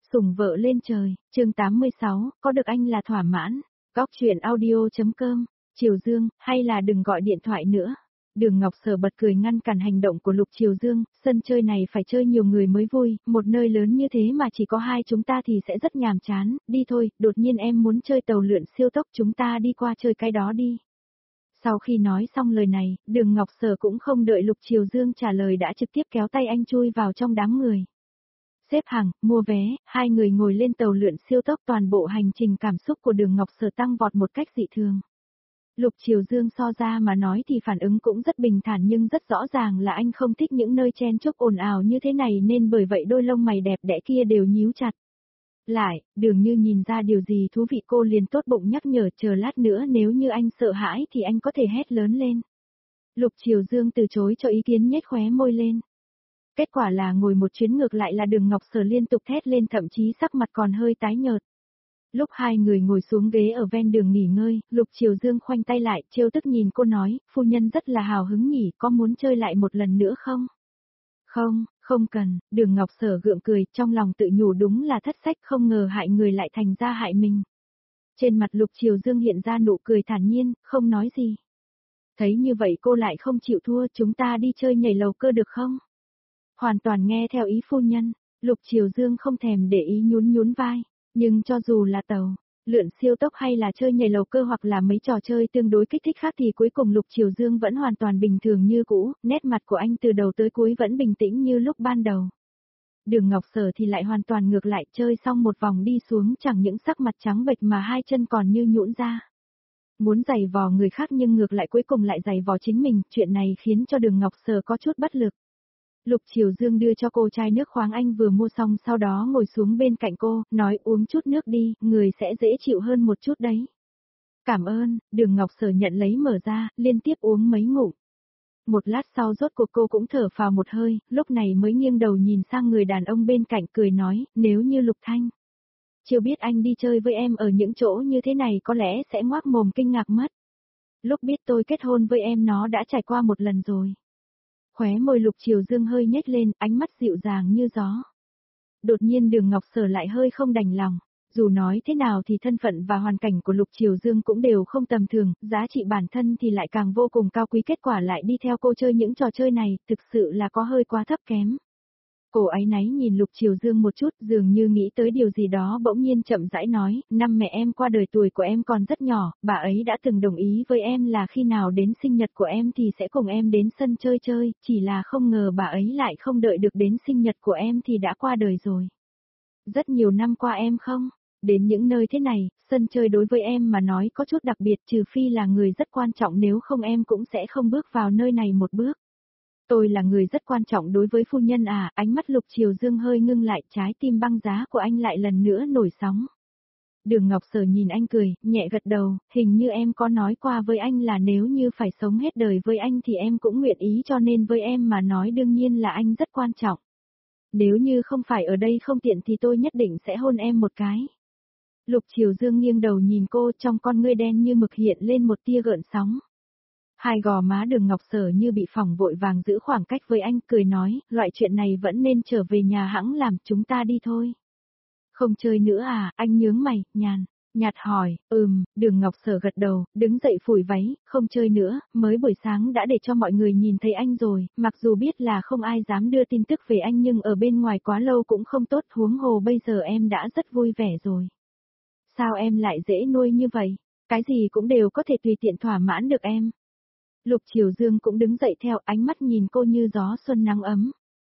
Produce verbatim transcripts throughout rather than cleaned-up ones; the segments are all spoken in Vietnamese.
Sủng vợ lên trời, chương tám mươi sáu, có được anh là thỏa mãn. Góc chuyện audio.com, Triều Dương, hay là đừng gọi điện thoại nữa. Đường Ngọc Sở bật cười ngăn cản hành động của Lục Triều Dương, sân chơi này phải chơi nhiều người mới vui, một nơi lớn như thế mà chỉ có hai chúng ta thì sẽ rất nhàm chán, đi thôi, đột nhiên em muốn chơi tàu lượn siêu tốc, chúng ta đi qua chơi cái đó đi. Sau khi nói xong lời này, Đường Ngọc Sở cũng không đợi Lục Triều Dương trả lời đã trực tiếp kéo tay anh chui vào trong đám người. Xếp hàng, mua vé, hai người ngồi lên tàu lượn siêu tốc, toàn bộ hành trình cảm xúc của Đường Ngọc Sở tăng vọt một cách dị thường. Lục Triều Dương so ra mà nói thì phản ứng cũng rất bình thản, nhưng rất rõ ràng là anh không thích những nơi chen chúc ồn ào như thế này, nên bởi vậy đôi lông mày đẹp đẽ kia đều nhíu chặt. Lại, Đường Như nhìn ra điều gì thú vị, cô liền tốt bụng nhắc nhở, chờ lát nữa nếu như anh sợ hãi thì anh có thể hét lớn lên. Lục Triều Dương từ chối cho ý kiến, nhếch khóe môi lên. Kết quả là ngồi một chuyến ngược lại là Đường Ngọc Sở liên tục thét lên, thậm chí sắc mặt còn hơi tái nhợt. Lúc hai người ngồi xuống ghế ở ven đường nghỉ ngơi, Lục Triều Dương khoanh tay lại, trêu tức nhìn cô nói, phu nhân rất là hào hứng nhỉ, có muốn chơi lại một lần nữa không? Không, không cần, Đường Ngọc Sở gượng cười, trong lòng tự nhủ đúng là thất sách, không ngờ hại người lại thành ra hại mình. Trên mặt Lục Triều Dương hiện ra nụ cười thản nhiên, không nói gì. Thấy như vậy cô lại không chịu thua, chúng ta đi chơi nhảy lầu cơ được không? Hoàn toàn nghe theo ý phu nhân, Lục Triều Dương không thèm để ý, nhún nhún vai, nhưng cho dù là tàu lượn siêu tốc hay là chơi nhảy lầu cơ hoặc là mấy trò chơi tương đối kích thích khác thì cuối cùng Lục Triều Dương vẫn hoàn toàn bình thường như cũ, nét mặt của anh từ đầu tới cuối vẫn bình tĩnh như lúc ban đầu. Đường Ngọc Sở thì lại hoàn toàn ngược lại, chơi xong một vòng đi xuống chẳng những sắc mặt trắng bệch mà hai chân còn như nhũn ra. Muốn giày vò người khác nhưng ngược lại cuối cùng lại giày vò chính mình, chuyện này khiến cho Đường Ngọc Sở có chút bất lực. Lục Triều Dương đưa cho cô chai nước khoáng anh vừa mua xong, sau đó ngồi xuống bên cạnh cô, nói uống chút nước đi, người sẽ dễ chịu hơn một chút đấy. Cảm ơn, Đường Ngọc Sở nhận lấy mở ra, liên tiếp uống mấy ngụm. Một lát sau rốt cuộc cô cũng thở phào một hơi, lúc này mới nghiêng đầu nhìn sang người đàn ông bên cạnh cười nói, nếu như Lục Thanh chưa biết anh đi chơi với em ở những chỗ như thế này có lẽ sẽ ngoác mồm kinh ngạc mất. Lúc biết tôi kết hôn với em nó đã trải qua một lần rồi. Khóe môi Lục Triều Dương hơi nhếch lên, ánh mắt dịu dàng như gió. Đột nhiên Đường Ngọc Sở lại hơi không đành lòng. Dù nói thế nào thì thân phận và hoàn cảnh của Lục Triều Dương cũng đều không tầm thường, giá trị bản thân thì lại càng vô cùng cao quý, kết quả lại đi theo cô chơi những trò chơi này, thực sự là có hơi quá thấp kém. Cô áy náy nhìn Lục Triều Dương một chút, dường như nghĩ tới điều gì đó, bỗng nhiên chậm rãi nói, năm mẹ em qua đời tuổi của em còn rất nhỏ, bà ấy đã từng đồng ý với em là khi nào đến sinh nhật của em thì sẽ cùng em đến sân chơi chơi, chỉ là không ngờ bà ấy lại không đợi được đến sinh nhật của em thì đã qua đời rồi. Rất nhiều năm qua em không đến những nơi thế này, sân chơi đối với em mà nói có chút đặc biệt, trừ phi là người rất quan trọng, nếu không em cũng sẽ không bước vào nơi này một bước. Tôi là người rất quan trọng đối với phu nhân à, ánh mắt Lục Triều Dương hơi ngưng lại, trái tim băng giá của anh lại lần nữa nổi sóng. Đường Ngọc Sở nhìn anh cười, nhẹ gật đầu, hình như em có nói qua với anh là nếu như phải sống hết đời với anh thì em cũng nguyện ý, cho nên với em mà nói đương nhiên là anh rất quan trọng. Nếu như không phải ở đây không tiện thì tôi nhất định sẽ hôn em một cái. Lục Triều Dương nghiêng đầu nhìn cô, trong con ngươi đen như mực hiện lên một tia gợn sóng. Hai gò má Đường Ngọc Sở như bị phỏng, vội vàng giữ khoảng cách với anh, cười nói, loại chuyện này vẫn nên trở về nhà hãng làm, chúng ta đi thôi. Không chơi nữa à, anh nhướng mày, nhàn, nhạt hỏi, ừm, Đường Ngọc Sở gật đầu, đứng dậy phủi váy, không chơi nữa, mới buổi sáng đã để cho mọi người nhìn thấy anh rồi, mặc dù biết là không ai dám đưa tin tức về anh nhưng ở bên ngoài quá lâu cũng không tốt, huống hồ bây giờ em đã rất vui vẻ rồi. Sao em lại dễ nuôi như vậy, cái gì cũng đều có thể tùy tiện thỏa mãn được em. Lục Triều Dương cũng đứng dậy theo, ánh mắt nhìn cô như gió xuân nắng ấm.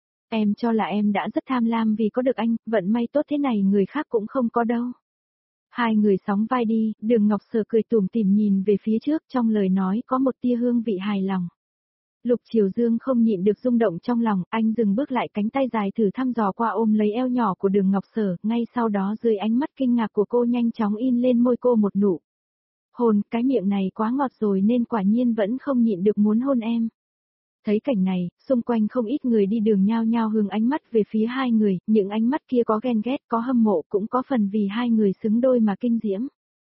Em cho là em đã rất tham lam vì có được anh, vận may tốt thế này người khác cũng không có đâu. Hai người sóng vai đi, Đường Ngọc Sở cười tủm tỉm nhìn về phía trước, trong lời nói có một tia hương vị hài lòng. Lục Triều Dương không nhịn được rung động trong lòng, anh dừng bước lại, cánh tay dài thử thăm dò qua ôm lấy eo nhỏ của Đường Ngọc Sở, ngay sau đó dưới ánh mắt kinh ngạc của cô nhanh chóng in lên môi cô một nụ hôn, cái miệng này quá ngọt rồi nên quả nhiên vẫn không nhịn được muốn hôn em. Thấy cảnh này, xung quanh không ít người đi đường nhao nhao hướng ánh mắt về phía hai người, những ánh mắt kia có ghen ghét, có hâm mộ, cũng có phần vì hai người xứng đôi mà kinh diễm.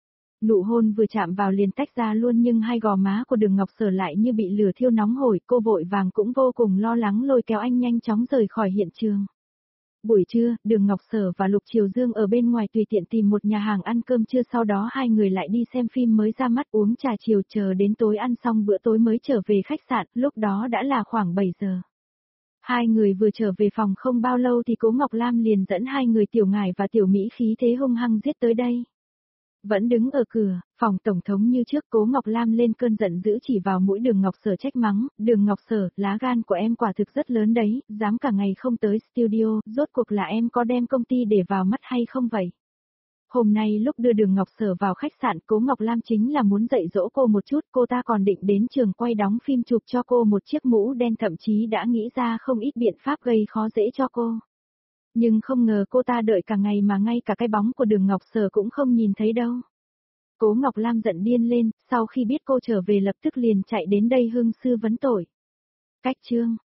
Nụ hôn vừa chạm vào liền tách ra luôn, nhưng hai gò má của Đường Ngọc Sở lại như bị lửa thiêu nóng hổi, cô vội vàng cũng vô cùng lo lắng lôi kéo anh nhanh chóng rời khỏi hiện trường. Buổi trưa, Đường Ngọc Sở và Lục Triều Dương ở bên ngoài tùy tiện tìm một nhà hàng ăn cơm trưa, sau đó hai người lại đi xem phim mới ra mắt, uống trà chiều, chờ đến tối ăn xong bữa tối mới trở về khách sạn, lúc đó đã là khoảng bảy giờ. Hai người vừa trở về phòng không bao lâu thì Cố Ngọc Lam liền dẫn hai người Tiểu Ngải và Tiểu Mỹ khí thế hung hăng giết tới đây. Vẫn đứng ở cửa, phòng tổng thống như trước, Cố Ngọc Lam lên cơn giận dữ chỉ vào mũi Đường Ngọc Sở trách mắng, Đường Ngọc Sở, lá gan của em quả thực rất lớn đấy, dám cả ngày không tới studio, rốt cuộc là em có đem công ty để vào mắt hay không vậy? Hôm nay lúc đưa Đường Ngọc Sở vào khách sạn, Cố Ngọc Lam chính là muốn dạy dỗ cô một chút, cô ta còn định đến trường quay đóng phim chụp cho cô một chiếc mũ đen, thậm chí đã nghĩ ra không ít biện pháp gây khó dễ cho cô. Nhưng không ngờ cô ta đợi cả ngày mà ngay cả cái bóng của Đường Ngọc Sở cũng không nhìn thấy đâu. Cố Ngọc Lam giận điên lên, sau khi biết cô trở về lập tức liền chạy đến đây hương sư vấn tội. Cách chương